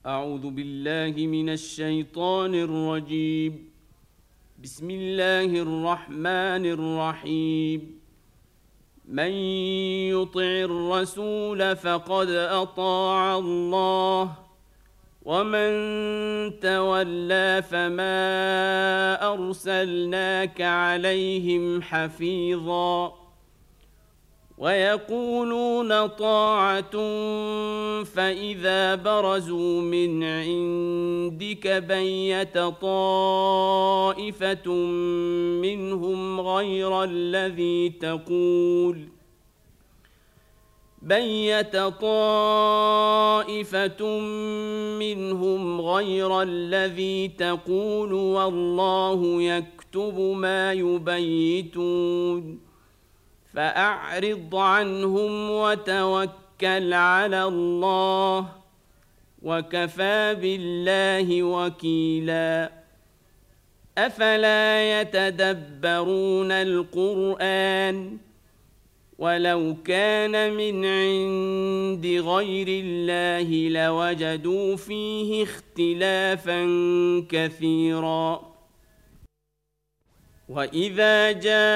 أعوذ بالله من الشيطان الرجيم. بسم الله الرحمن الرحيم. من يطع الرسول فقد أطاع الله، ومن تولى فما أرسلناك عليهم حفيظا. ويقولون طاعة فإذا برزوا من عندك بيت طائفة منهم غير الذي تقول والله يكتب ما يبيتون. فأعرض عنهم وتوكل على الله، وكفى بالله وكيلا. أفلا يتدبرون القرآن؟ ولو كان من عند غير الله لوجدوا فيه اختلافا كثيرا. وإذا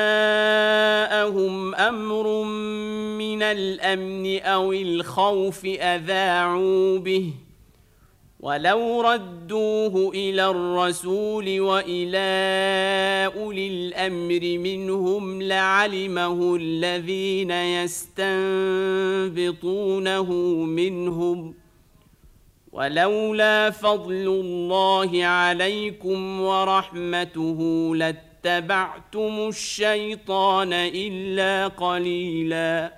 جاءهم أمر من الأمن أو الخوف أذاعوا به، ولو ردوه إلى الرسول وإلى أولي الأمر منهم لعلمه الذين يستنبطونه منهم، ولولا فضل الله عليكم ورحمته لاتبعتم الشيطان إلا قليلا.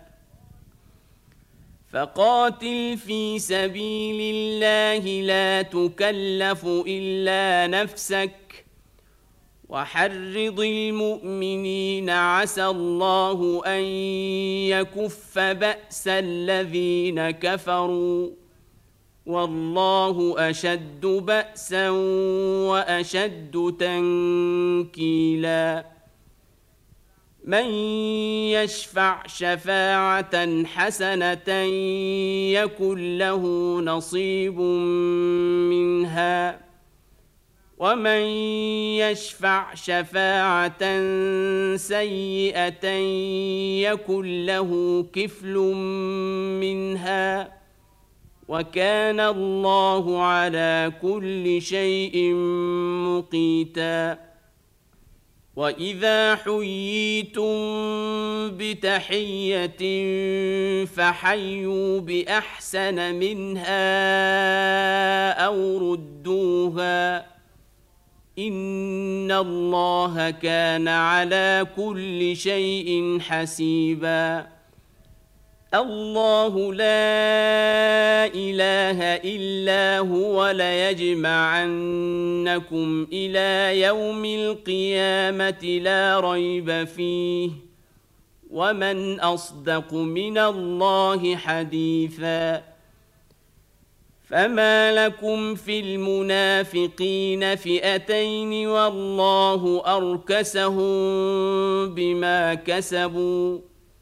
فقاتل في سبيل الله لا تكلف إلا نفسك، وحرض المؤمنين عسى الله أن يكف بأس الذين كفروا، والله أشد بأسا وأشد تنكيلا. من يشفع شفاعة حسنة يكن له نصيب منها، ومن يشفع شفاعة سيئة يكن له كفل منها، وكان الله على كل شيء مقيتا. وإذا حييتم بتحية فحيوا بأحسن منها أو ردوها، إن الله كان على كل شيء حسيبا. الله لا إله إلا هو ليجمعنكم إلى يوم القيامة لا ريب فيه، ومن أصدق من الله حديثا. فما لكم في المنافقين فئتين والله أركسهم بما كسبوا،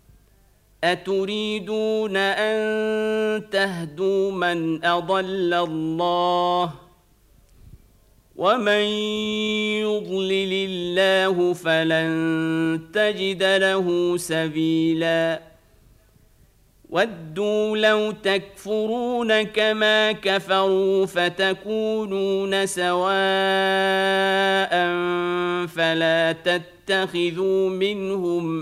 أتريدون أن تهدوا من أضل الله؟ ومن يضلل الله فلن تجد له سبيلا. ودوا لو تكفرون كما كفروا فتكونون سواء فلا تتخذوا منهم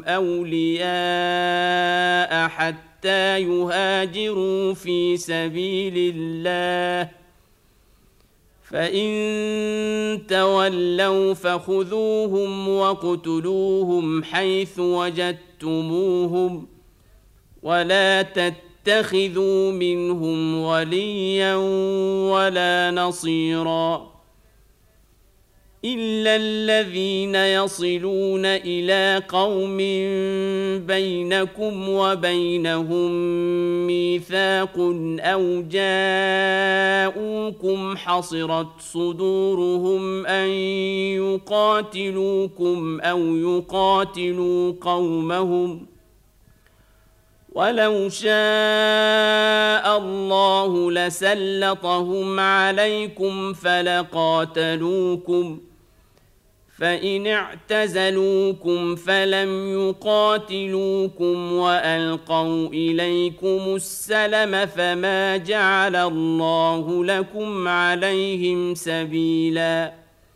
أولياء حتى يهاجروا في سبيل الله، فإن تولوا فخذوهم واقتلوهم حيث وجدتموهم، ولا تتخذوا منهم وليا ولا نصيرا، إلا الذين يصلون إلى قوم بينكم وبينهم ميثاق أو جاءوكم حصرت صدورهم أن يقاتلوكم أو يقاتلوا قومهم، ولو شاء الله لسلطهم عليكم فلقاتلوكم فإن اعتزلوكم فلم يقاتلوكم وألقوا إليكم السلم فما جعل الله لكم عليهم سبيلا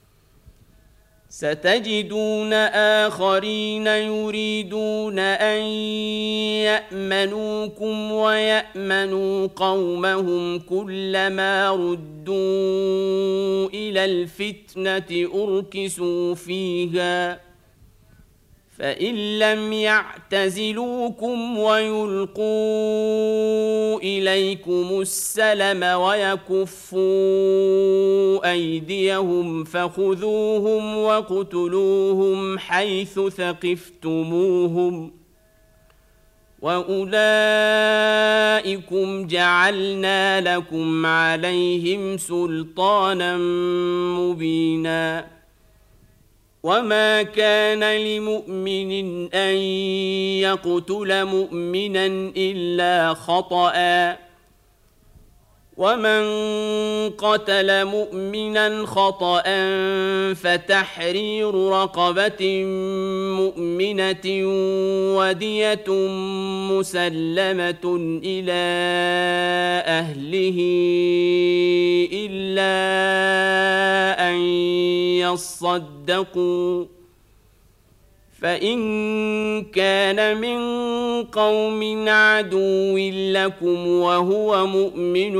ستجدون آخرين يريدون أن يأمنوكم ويأمنوا قومهم كلما ردوا إلى الفتنة أركسوا فيها فإن لم يعتزلوكم ويلقوا إليكم السلم ويكفوا أيديهم فخذوهم وقتلوهم حيث ثقفتموهم وأولئكم جعلنا لكم عليهم سلطانا مبينا وما كان لمؤمن أن يقتل مؤمنا إلا خطأ ومن قتل مؤمنا خطأ فتحرير رقبة مؤمنة ودية مسلمة إلى أهله إلا أن يصدقوا فإن كان من قوم عدو لكم وهو مؤمن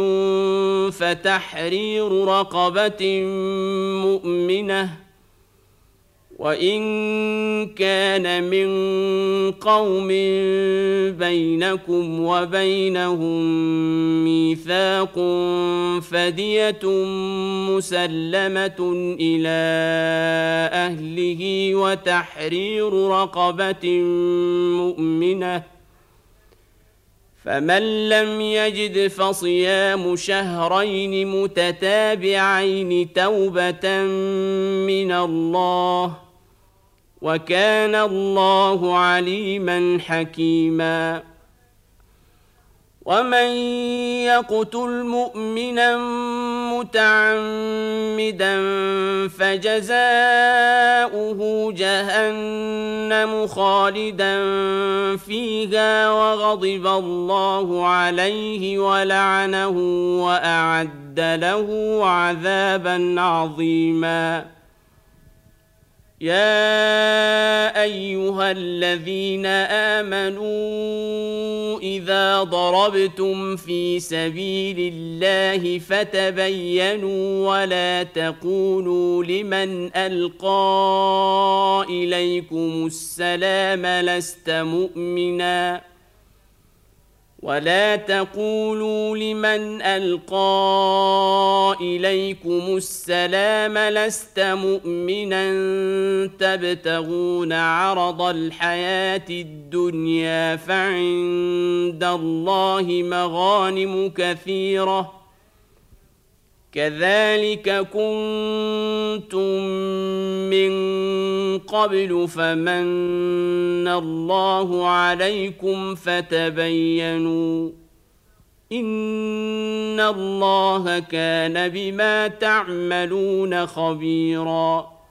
فتحرير رقبة مؤمنة وإن كان من قوم بينكم وبينهم ميثاق فدية مسلمة إلى أهله وتحرير رقبة مؤمنة فمن لم يجد فصيام شهرين متتابعين توبة من الله وكان الله عليما حكيما ومن يقتل مؤمنا متعمدا فجزاؤه جهنم خالدا فيها وغضب الله عليه ولعنه وأعد له عذابا عظيما يا أيها الذين آمنوا إذا ضربتم في سبيل الله فتبينوا ولا تقولوا لمن ألقى إليكم السلام لست مؤمنا ولا تقولوا لمن ألقى إليكم السلام لست مؤمنا تبتغون عرض الحياة الدنيا فعند الله مغانم كثيرة كذلك كنتم من قبل فمن الله عليكم فتبينوا إن الله كان بما تعملون خبيرا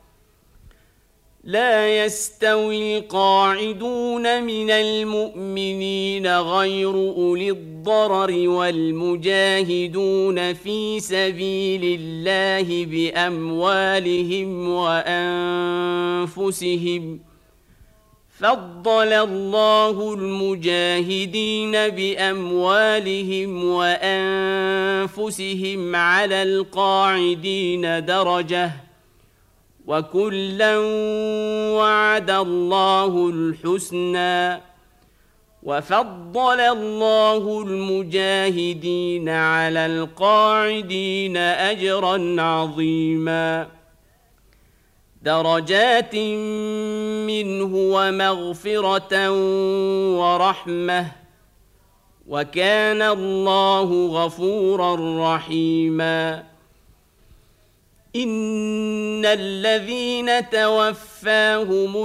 لا يستوي القاعدون من المؤمنين غير أولي الضرر والمجاهدون في سبيل الله بأموالهم وأنفسهم فضل الله المجاهدين بأموالهم وأنفسهم على القاعدين درجة وكلا وعد الله الحسنى وفضل الله المجاهدين على القاعدين أجرا عظيما درجات منه ومغفرة ورحمة وكان الله غفورا رحيما إن الذين توفاهم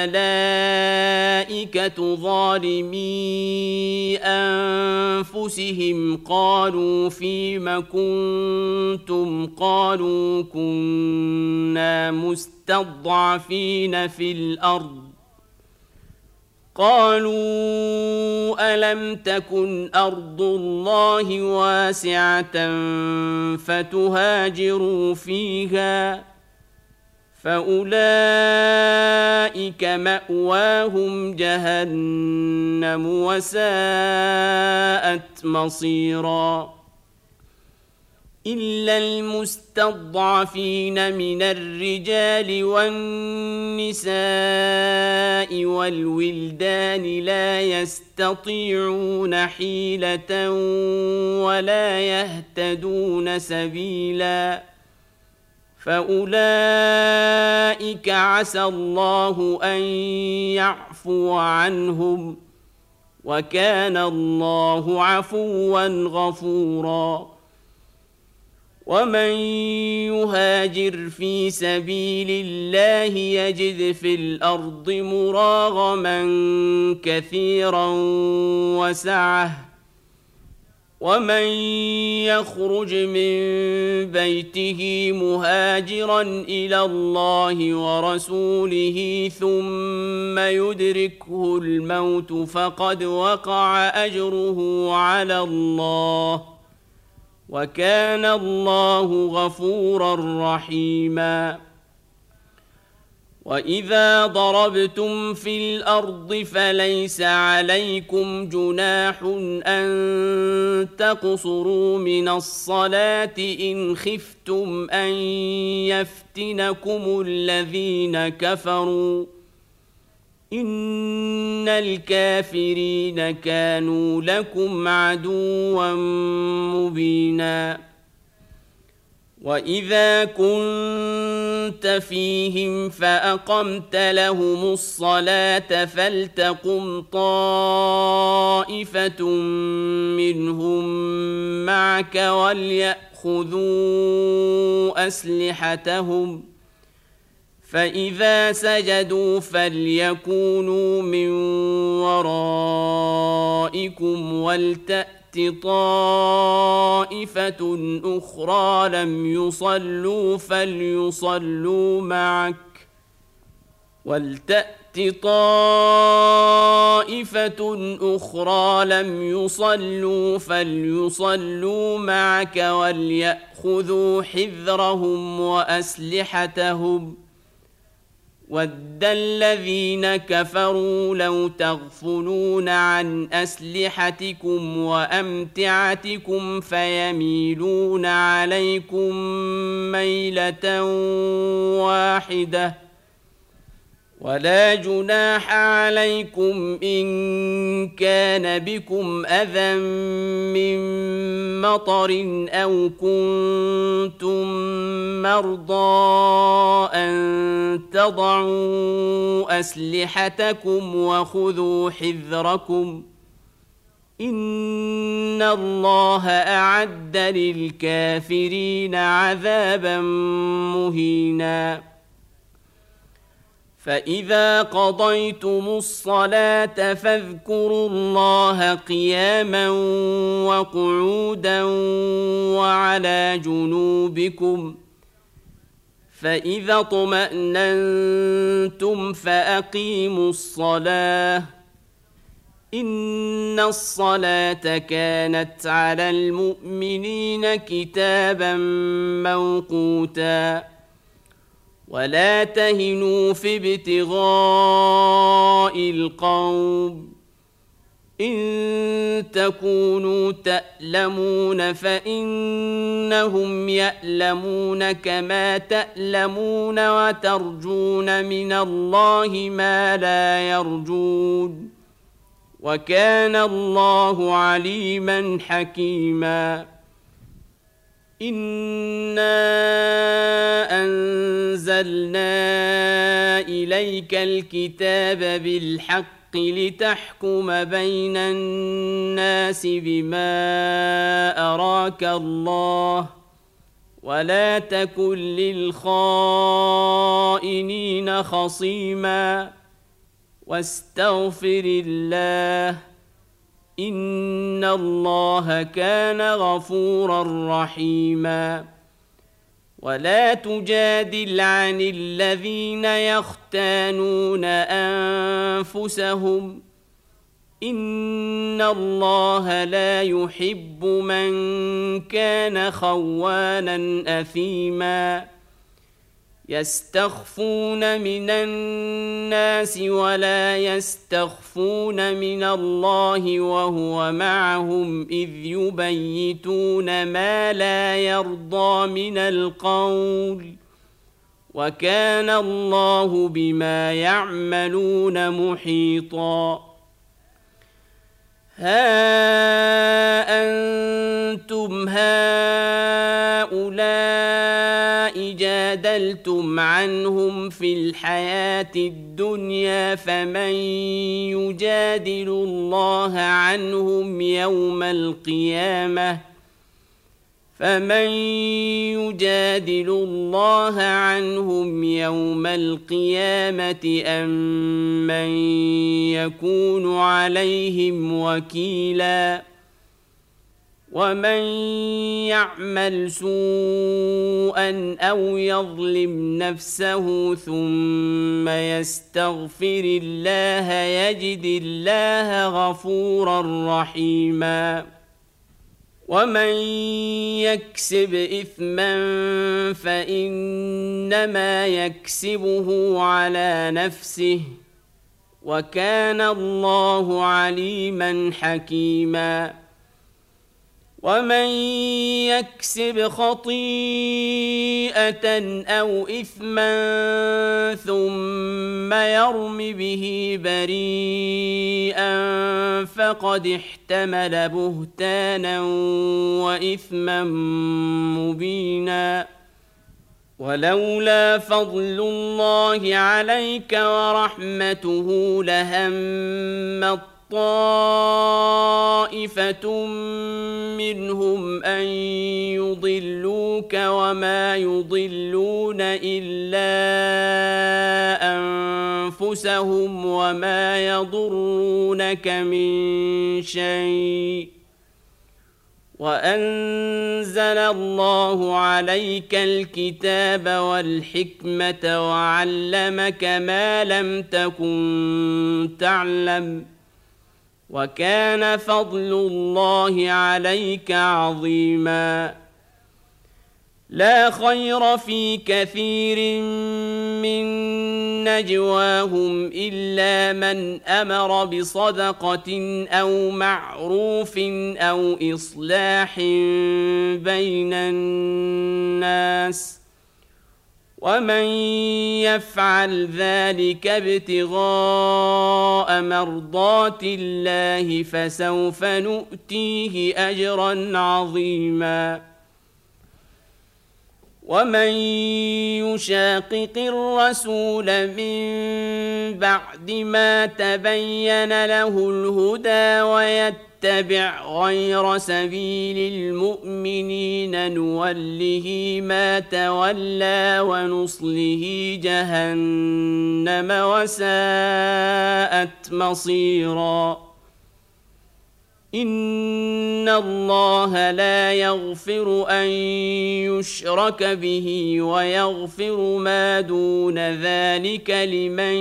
الملائكة ظالمي أنفسهم قالوا فيم كنتم قالوا كنا مستضعفين في الأرض قالوا ألم تكن أرض الله واسعة فتهاجروا فيها فأولئك مأواهم جهنم وساءت مصيرا إلا المستضعفين من الرجال والنساء والولدان لا يستطيعون حيلة ولا يهتدون سبيلا فأولئك عسى الله أن يعفو عنهم وكان الله عفوا غفورا ومن يهاجر في سبيل الله يجد في الأرض مراغما كثيرا وسعة ومن يخرج من بيته مهاجرا إلى الله ورسوله ثم يدركه الموت فقد وقع أجره على الله وكان الله غفورا رحيما وإذا ضربتم في الأرض فليس عليكم جناح أن تقصروا من الصلاة إن خفتم أن يفتنكم الذين كفروا إن الكافرين كانوا لكم عدوا مبينا وإذا كنت فيهم فأقمت لهم الصلاة فلتقم طائفة منهم معك وليأخذوا أسلحتهم فإذا سجدوا فليكونوا من ورائكم ولتأت طائفة أخرى لم يصلوا فليصلوا معك وليأخذوا حذرهم وأسلحتهم ود الذين كفروا لو تغفلون عن أسلحتكم وأمتعتكم فيميلون عليكم ميلة واحدة ولا جناح عليكم إن كان بكم أذى من مطر أو كنتم مرضى أن تضعوا أسلحتكم وخذوا حذركم إن الله أعد للكافرين عذابا مهينا فإذا قضيتم الصلاة فاذكروا الله قياما وقعودا وعلى جنوبكم فإذا اطمأننتم فأقيموا الصلاة إن الصلاة كانت على المؤمنين كتابا موقوتا ولا تهنوا في ابتغاء القوم إن تكونوا تألمون فإنهم يألمون كما تألمون وترجون من الله ما لا يرجون وكان الله عليما حكيما إنا أنزلنا إليك الكتاب بالحق لتحكم بين الناس بما أراك الله ولا تكن للخائنين خصيما واستغفر الله إن الله كان غفورا رحيما ولا تجادل عن الذين يختانون أنفسهم إن الله لا يحب من كان خوانا أثيما يستخفون من الناس ولا يستخفون من الله وهو معهم إذ يبيتون ما لا يرضى من القول وكان الله بما يعملون محيطا ها أنتم هؤلاء جادلتم عنهم في الحياة الدنيا فمن يجادل الله عنهم يوم القيامة أم من يكون عليهم وكيلا ومن يعمل سوءا أو يظلم نفسه ثم يستغفر الله يجد الله غفورا رحيما ومن يكسب إثما فإنما يكسبه على نفسه وكان الله عليما حكيما ومن يكسب خطيئة أو إثما ثم يرم به بريئا فقد احتمل بهتانا وإثما مبينا ولولا فضل الله عليك ورحمته لهم طائفة منهم أن يضلوك وما يضلون إلا أنفسهم وما يضرونك من شيء وأنزل الله عليك الكتاب والحكمة وعلمك ما لم تكن تعلم وكان فضل الله عليك عظيما لا خير في كثير من نجواهم إلا من أمر بصدقة أو معروف أو إصلاح بين الناس ومن يفعل ذلك ابتغاء مرضات الله فسوف نؤتيه أجرا عظيما ومن يشاقق الرسول من بعد ما تبين له الهدى ويتبع غير سبيل المؤمنين نوله ما تولى ونصله جهنم وساءت مصيرا إن الله لا يغفر أن يشرك به ويغفر ما دون ذلك لمن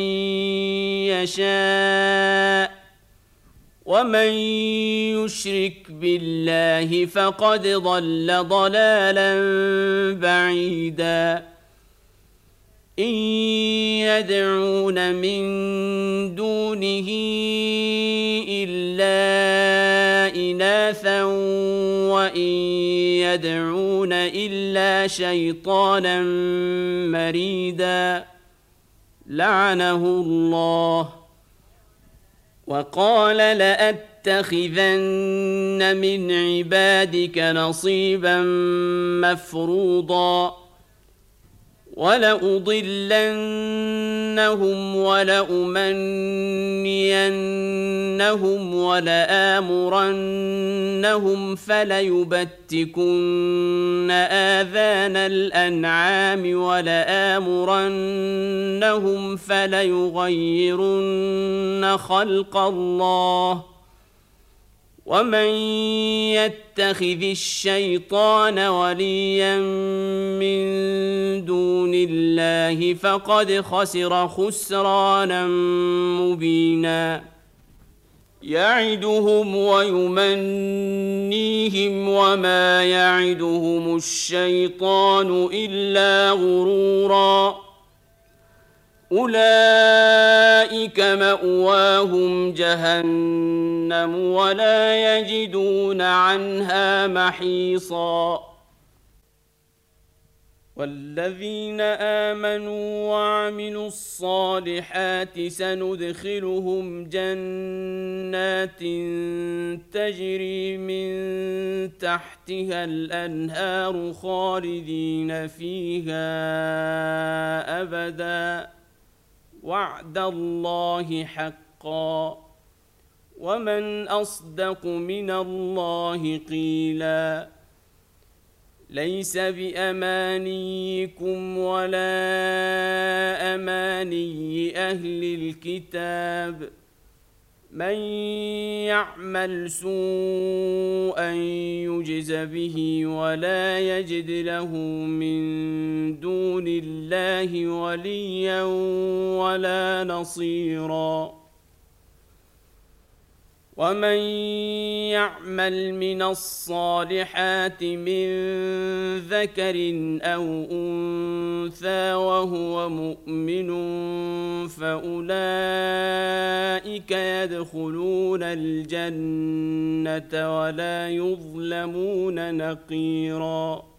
يشاء ومن يشرك بالله فقد ضل ضلالا بعيدا إن يدعون من دونه إلا إناثا وإن يدعون إلا شيطانا مريدا لعنه الله وقال لأتخذن من عبادك نصيبا مفروضا ولأضلنهم ولأمنينهم ولآمرنهم فليبتكن آذان الأنعام ولآمرنهم فليغيرن خلق الله ومن يتخذ الشيطان وليا من دون الله فقد خسر خسرانا مبينا يعدهم ويمنيهم وما يعدهم الشيطان إلا غرورا أولئك مأواهم جهنم ولا يجدون عنها محيصا والذين آمنوا وعملوا الصالحات سندخلهم جنات تجري من تحتها الأنهار خالدين فيها أبدا وعد الله حقا ومن أصدق من الله قيلا ليس بأمانيكم ولا أماني أهل الكتاب من يعمل سوءا يجز به ولا يجد له من دون الله وليا ولا نصيرا ومن يعمل من الصالحات من ذكر أو أنثى وهو مؤمن فأولئك يدخلون الجنة ولا يظلمون نقيرا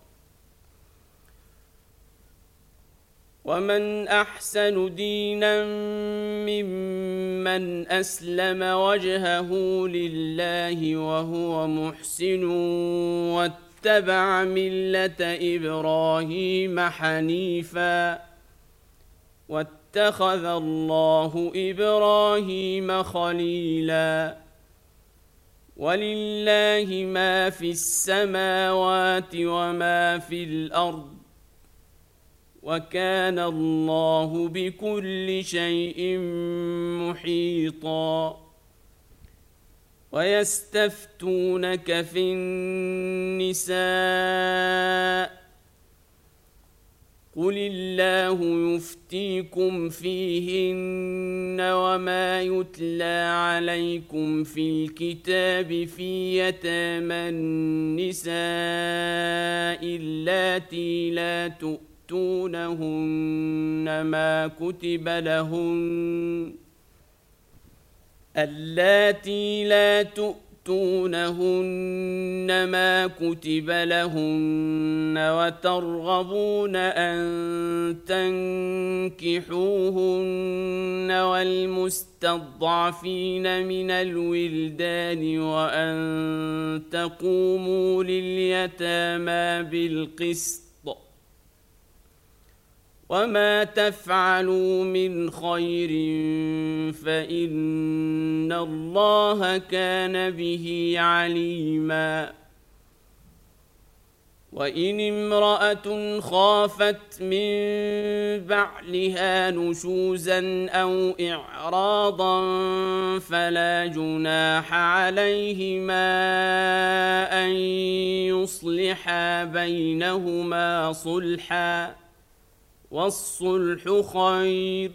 ومن أحسن دينا ممن أسلم وجهه لله وهو محسن واتبع ملة إبراهيم حنيفا واتخذ الله إبراهيم خليلا ولله ما في السماوات وما في الأرض وكان الله بكل شيء محيطا ويستفتونك في النساء قل الله يفتيكم فيهن وما يتلى عليكم في الكتاب في يتامى النساء اللاتي لا تؤتونهن ما كتب لهن اللاتي لا تؤتونهن ما كتب لهن وترغبون أن تنكحوهن والمستضعفين من الولدان وأن تقوموا لليتامى بالقسط وما تفعلوا من خير فإن الله كان به عليما وإن امرأة خافت من بعلها نشوزا أو إعراضا فلا جناح عليهما أن يصلحا بينهما صلحا والصلح خير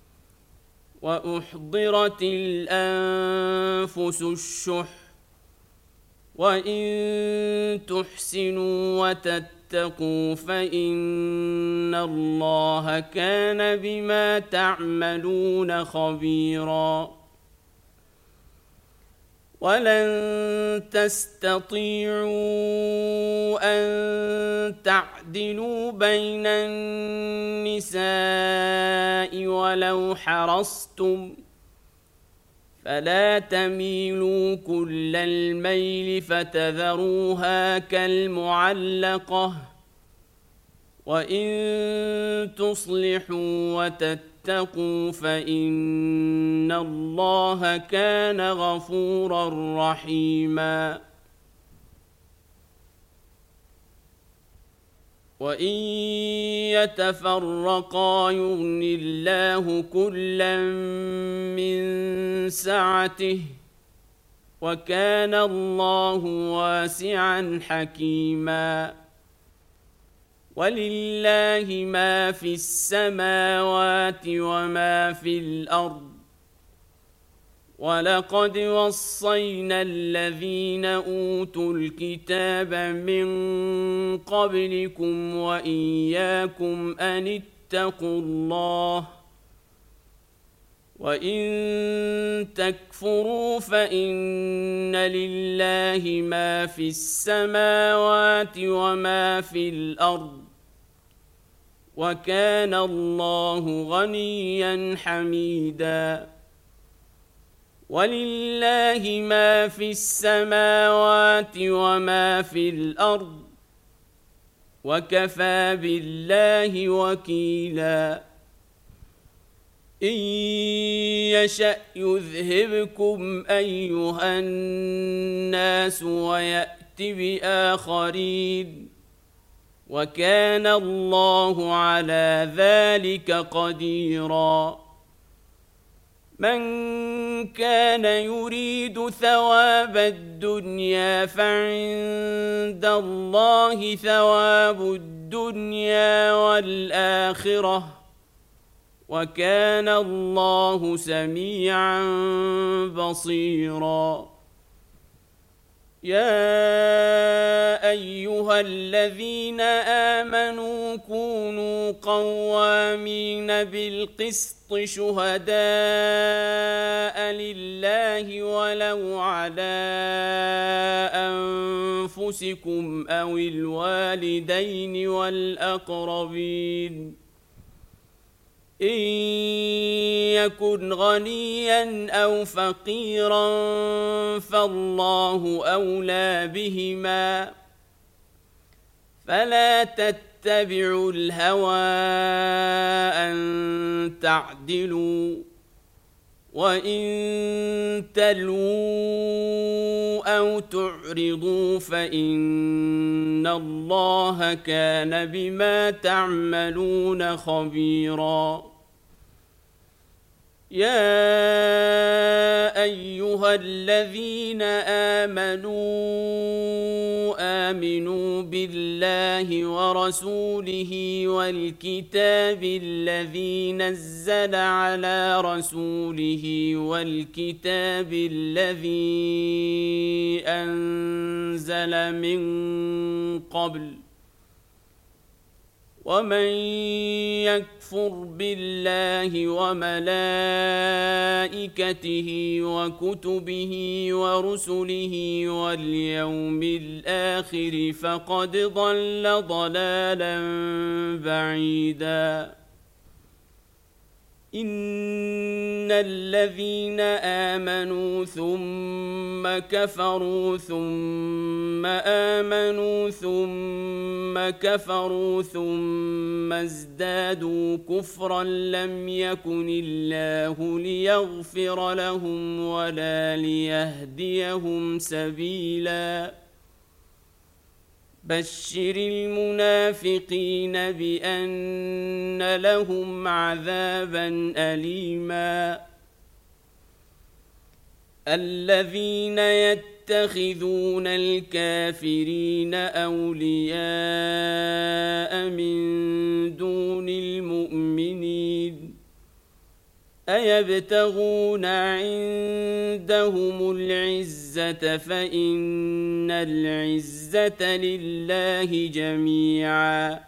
وأحضرت الأنفس الشح وإن تحسنوا وتتقوا فإن الله كان بما تعملون خبيرا ولن تستطيعوا أن تعدلوا بين النساء ولو حرصتم فلا تميلوا كل الميل فتذروها كالمعلقة وإن تصلحوا وتتقوا فإن الله كان غفورا رحيما وإن يتفرقا يغن الله كلا من سعته وكان الله واسعا حكيما ولله ما في السماوات وما في الأرض ولقد وصينا الذين أوتوا الكتاب من قبلكم وإياكم أن اتقوا الله وإن تكفروا فإن لله ما في السماوات وما في الأرض وكان الله غنيا حميدا ولله ما في السماوات وما في الأرض وكفى بالله وكيلا إن يشأ يذهبكم أيها الناس ويأت بآخرين وكان الله على ذلك قديرا من كان يريد ثواب الدنيا فعند الله ثواب الدنيا والآخرة وكان الله سميعا بصيرا يا أيها الذين آمنوا كونوا قوامين بالقسط شهداء لله ولو على أنفسكم أو الوالدين والأقربين إن يكن غنيا أو فقيرا فالله أولى بهما فلا تتبعوا الهوى أن تعدلوا وإن تلووا أو تعرضوا فإن الله كان بما تعملون خبيرا يا أيها الذين آمنوا بالله ورسوله والكتاب الذي نزل على رسوله والكتاب الذي أنزل من قبل ومن يكفر بالله وملائكته وكتبه ورسله واليوم الآخر فقد ضل ضلالا بعيدا إن الذين آمنوا ثم كفروا ثم آمنوا ثم كفروا ثم ازدادوا كفرا لم يكن الله ليغفر لهم ولا ليهديهم سبيلا بشر المنافقين بأن لهم عذابا أليما الذين يتخذون الكافرين أولياء من دون المؤمنين أيبتغون عندهم العزة فإن العزة لله جميعا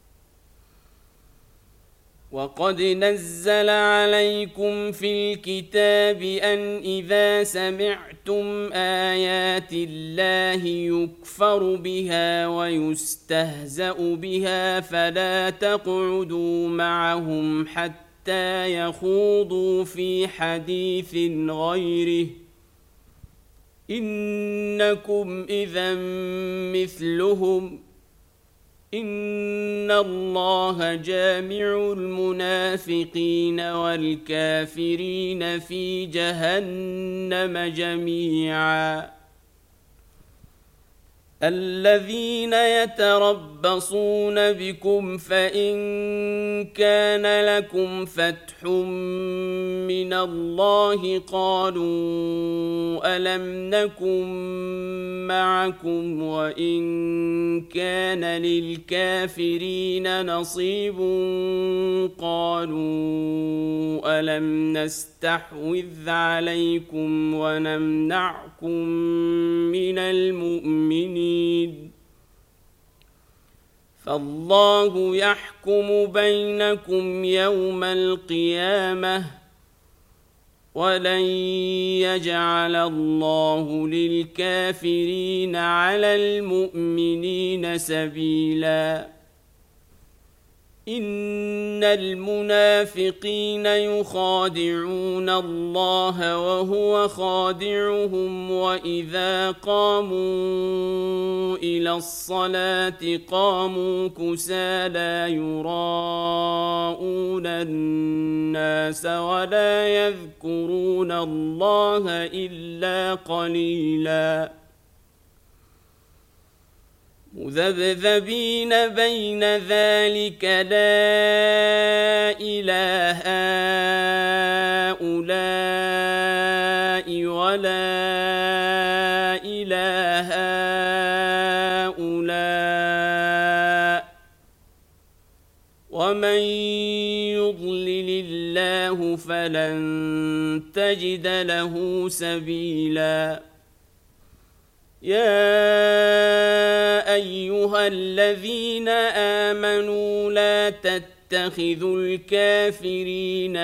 وقد نزل عليكم في الكتاب أن إذا سمعتم آيات الله يكفر بها ويستهزأ بها فلا تقعدوا معهم حتى يخوضوا في حديث غيره إنكم إذا مثلهم إن إن الله جامع المنافقين والكافرين في جهنم جميعا. الذين يتربصون بكم فإن كان لكم فتح من الله قالوا ألم نكن معكم وإن كان للكافرين نصيب قالوا ألم نستحوذ عليكم ونمنعكم من المؤمنين فالله يحكم بينكم يوم القيامة ولن يجعل الله للكافرين على المؤمنين سبيلا. إن المنافقين يخادعون الله وهو خادعهم وإذا قاموا إلى الصلاة قاموا كسالى يراءون الناس ولا يذكرون الله إلا قليلاً مذبذبين بين ذلك لا إله هؤلاء ولا إله هؤلاء ومن يضلل الله فلن تجد له سبيلا. يا أيها الذين آمنوا لا تتخذوا الكافرين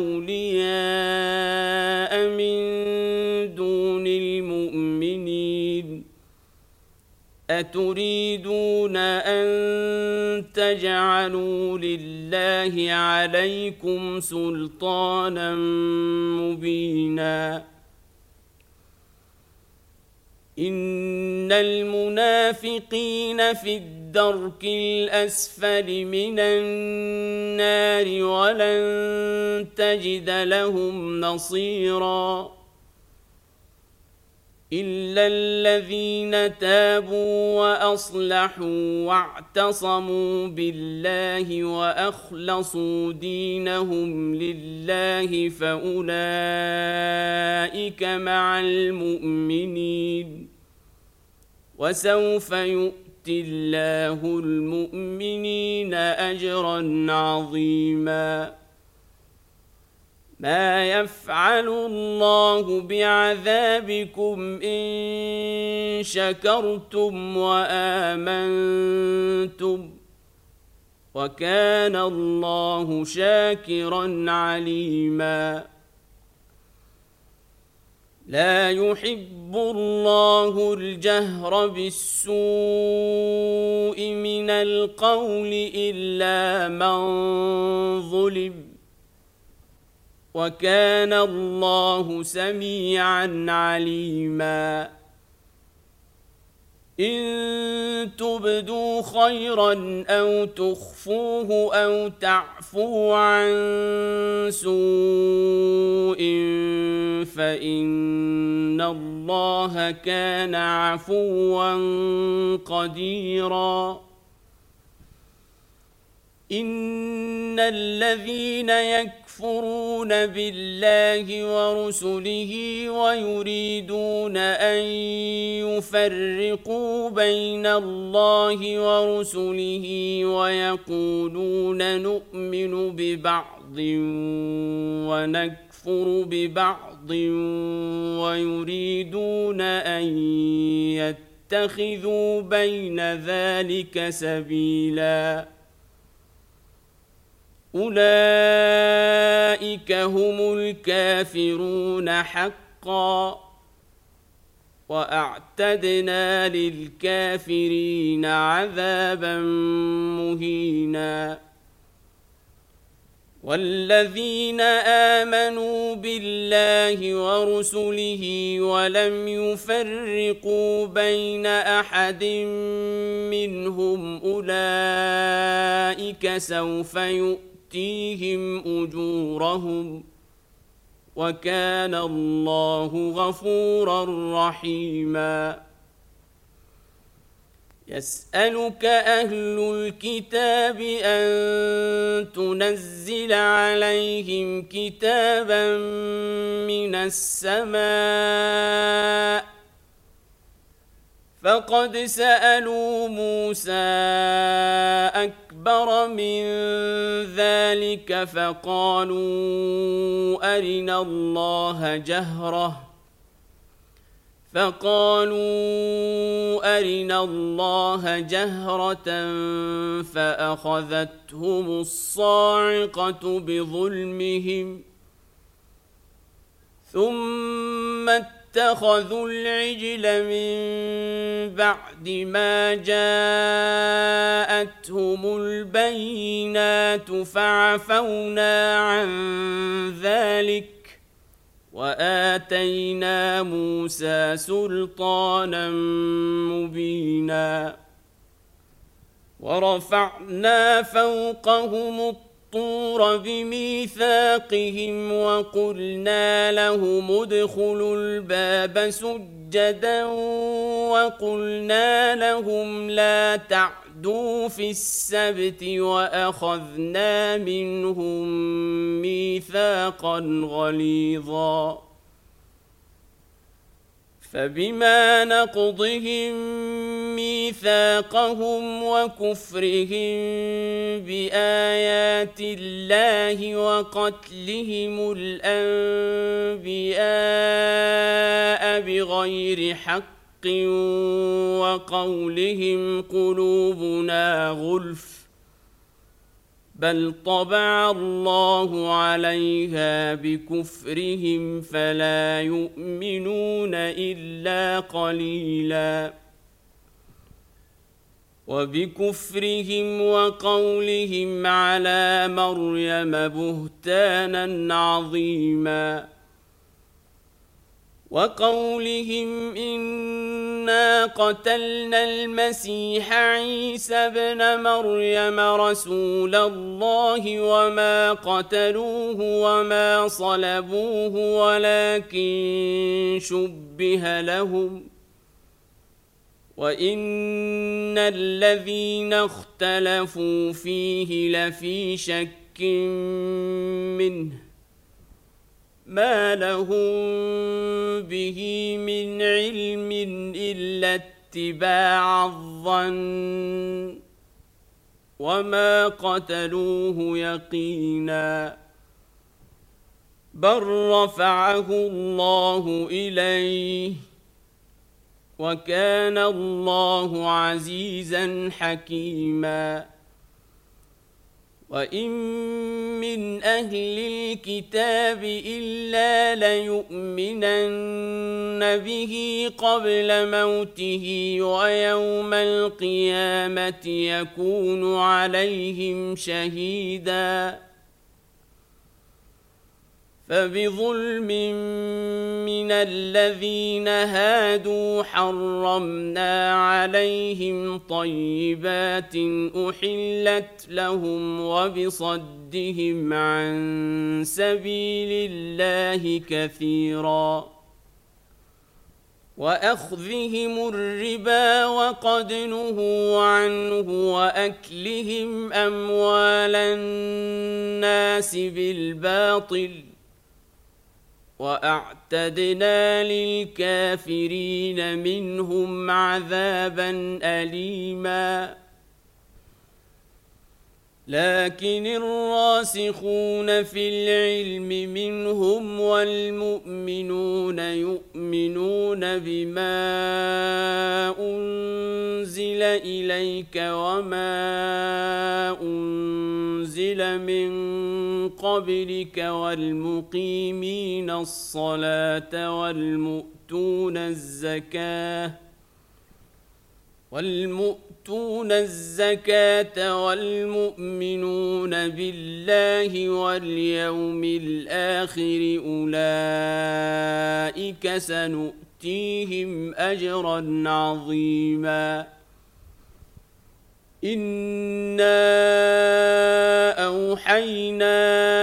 أولياء من دون المؤمنين أتريدون أن تجعلوا لله عليكم سلطانا مبينا. إن المنافقين في الدرك الأسفل من النار ولن تجد لهم نصيرا. إلا الذين تابوا وأصلحوا واعتصموا بالله وأخلصوا دينهم لله فأولئك مع المؤمنين وسوف يؤتي الله المؤمنين أجرا عظيما. ما يفعل الله بعذابكم إن شكرتم وآمنتم وكان الله شاكرا عليما. لا يحب الله الجهر بالسوء من القول إلا من ظلم وكان الله سميعا عليما. إن تبدوا خيرا أو تخفوه أو تعفوا عن سوء فإن الله كان عفوا قديرا. إن الذين يكفرون بالله ورسله ويريدون أن يفرقوا بين الله ورسله ويقولون نؤمن ببعض ونكفر ببعض ويريدون أن يتخذوا بين ذلك سبيلا. أولئك هم الكافرون حقا وأعتدنا للكافرين عذابا مهينا. والذين آمنوا بالله ورسله ولم يفرقوا بين أحد منهم أولئك أولئك سوف يؤتيهم أجورهم وكان الله غفورا رحيما يسألك أهل الكتاب أن تنزل عليهم كتابا من السماء فقد سألوا موسى أكبر من ذلك فقالوا أرنا الله جهرة فأخذتهم الصاعقة بظلمهم ثم اتخذوا العجل من بعد ما جاءتهم البينات فعفونا عن ذلك وآتينا موسى سلطانا مبينا ورفعنا فوقهم الطور بميثاقهم وقلنا لهم ادخلوا الباب سجدا وقلنا لهم لا تعدوا في السبت وأخذنا منهم ميثاقا غليظا فبما نقضهم ميثاقهم وكفرهم بآيات الله وقتلهم الأنبياء بغير حق وقولهم قلوبنا غلف بل طبع الله عليها بكفرهم فلا يؤمنون إلا قليلا وبكفرهم وقولهم على مريم بهتانا عظيما وقولهم إنا قتلنا المسيح عيسى ابن مريم رسول الله وما قتلوه وما صلبوه ولكن شبه لهم وإن الذين اختلفوا فيه لفي شك منه ما لهم به من علم إلا اتباع الظن وما قتلوه يقينا بل رفعه الله إليه وكان الله عزيزا حكيما وإن من أهل الكتاب إلا ليؤمنن به قبل موته ويوم القيامة يكون عليهم شهيدا فبظلم من الذين هادوا حرمنا عليهم طيبات أحلت لهم وبصدهم عن سبيل الله كثيرا وأخذهم الربا وقد نهوا عنه وأكلهم أموال الناس بالباطل وأعتدنا للكافرين منهم عذابا أليما لكن الراسخون في العلم منهم والمؤمنون يؤمنون بما أنزل إليك وما أنزل من قبلك والمقيمين الصلاة والمؤتون الزكاة والمؤمنون بالله واليوم الآخر أولئك سنؤتيهم أجرا عظيما إنا أوحينا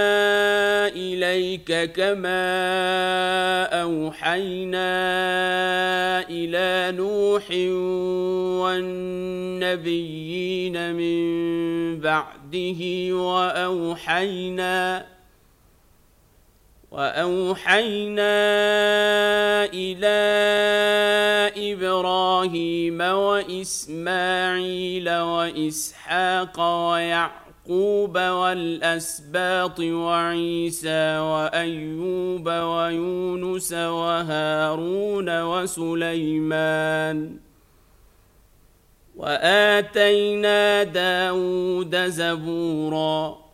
إليك كما أوحينا إلى نوح والنبيين من بعده وأوحينا إلى إبراهيم وإسماعيل وإسحاق ويعقوب والأسباط وعيسى وأيوب ويونس وهارون وسليمان وآتينا داود زبورا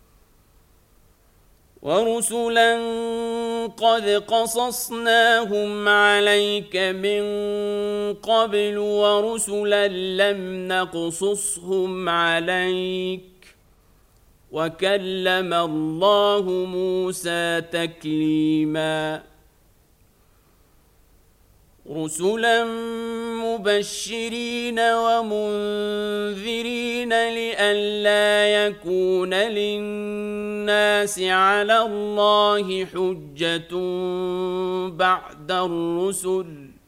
ورسلا قد قصصناهم عليك من قبل ورسلا لم نقصصهم عليك وكلم الله موسى تكليما رسلا مبشرين ومنذرين لئلا يكون للناس على الله حجة بعد الرسل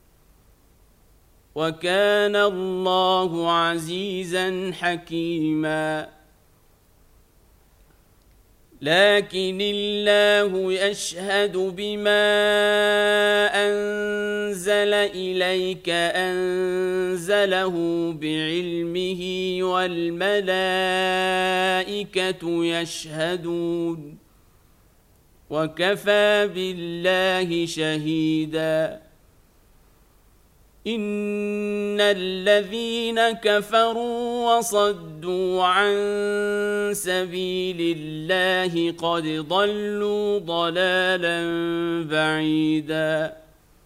وكان الله عزيزا حكيما لكن الله يشهد بما أنزل إليك أنزله بعلمه والملائكة يشهدون وكفى بالله شهيدا إن الذين كفروا وصدوا عن سبيل الله قد ضلوا ضلالا بعيدا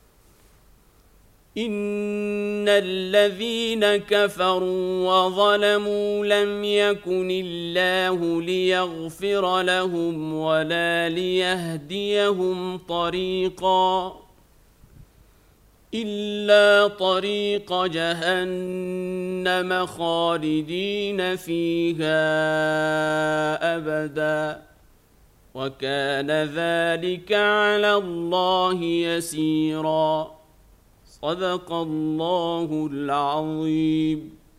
إن الذين كفروا وظلموا لم يكن الله ليغفر لهم ولا ليهديهم طريقا إلا طريق جهنم خالدين فيها أبدا وكان ذلك على الله يسيرا صدق الله العظيم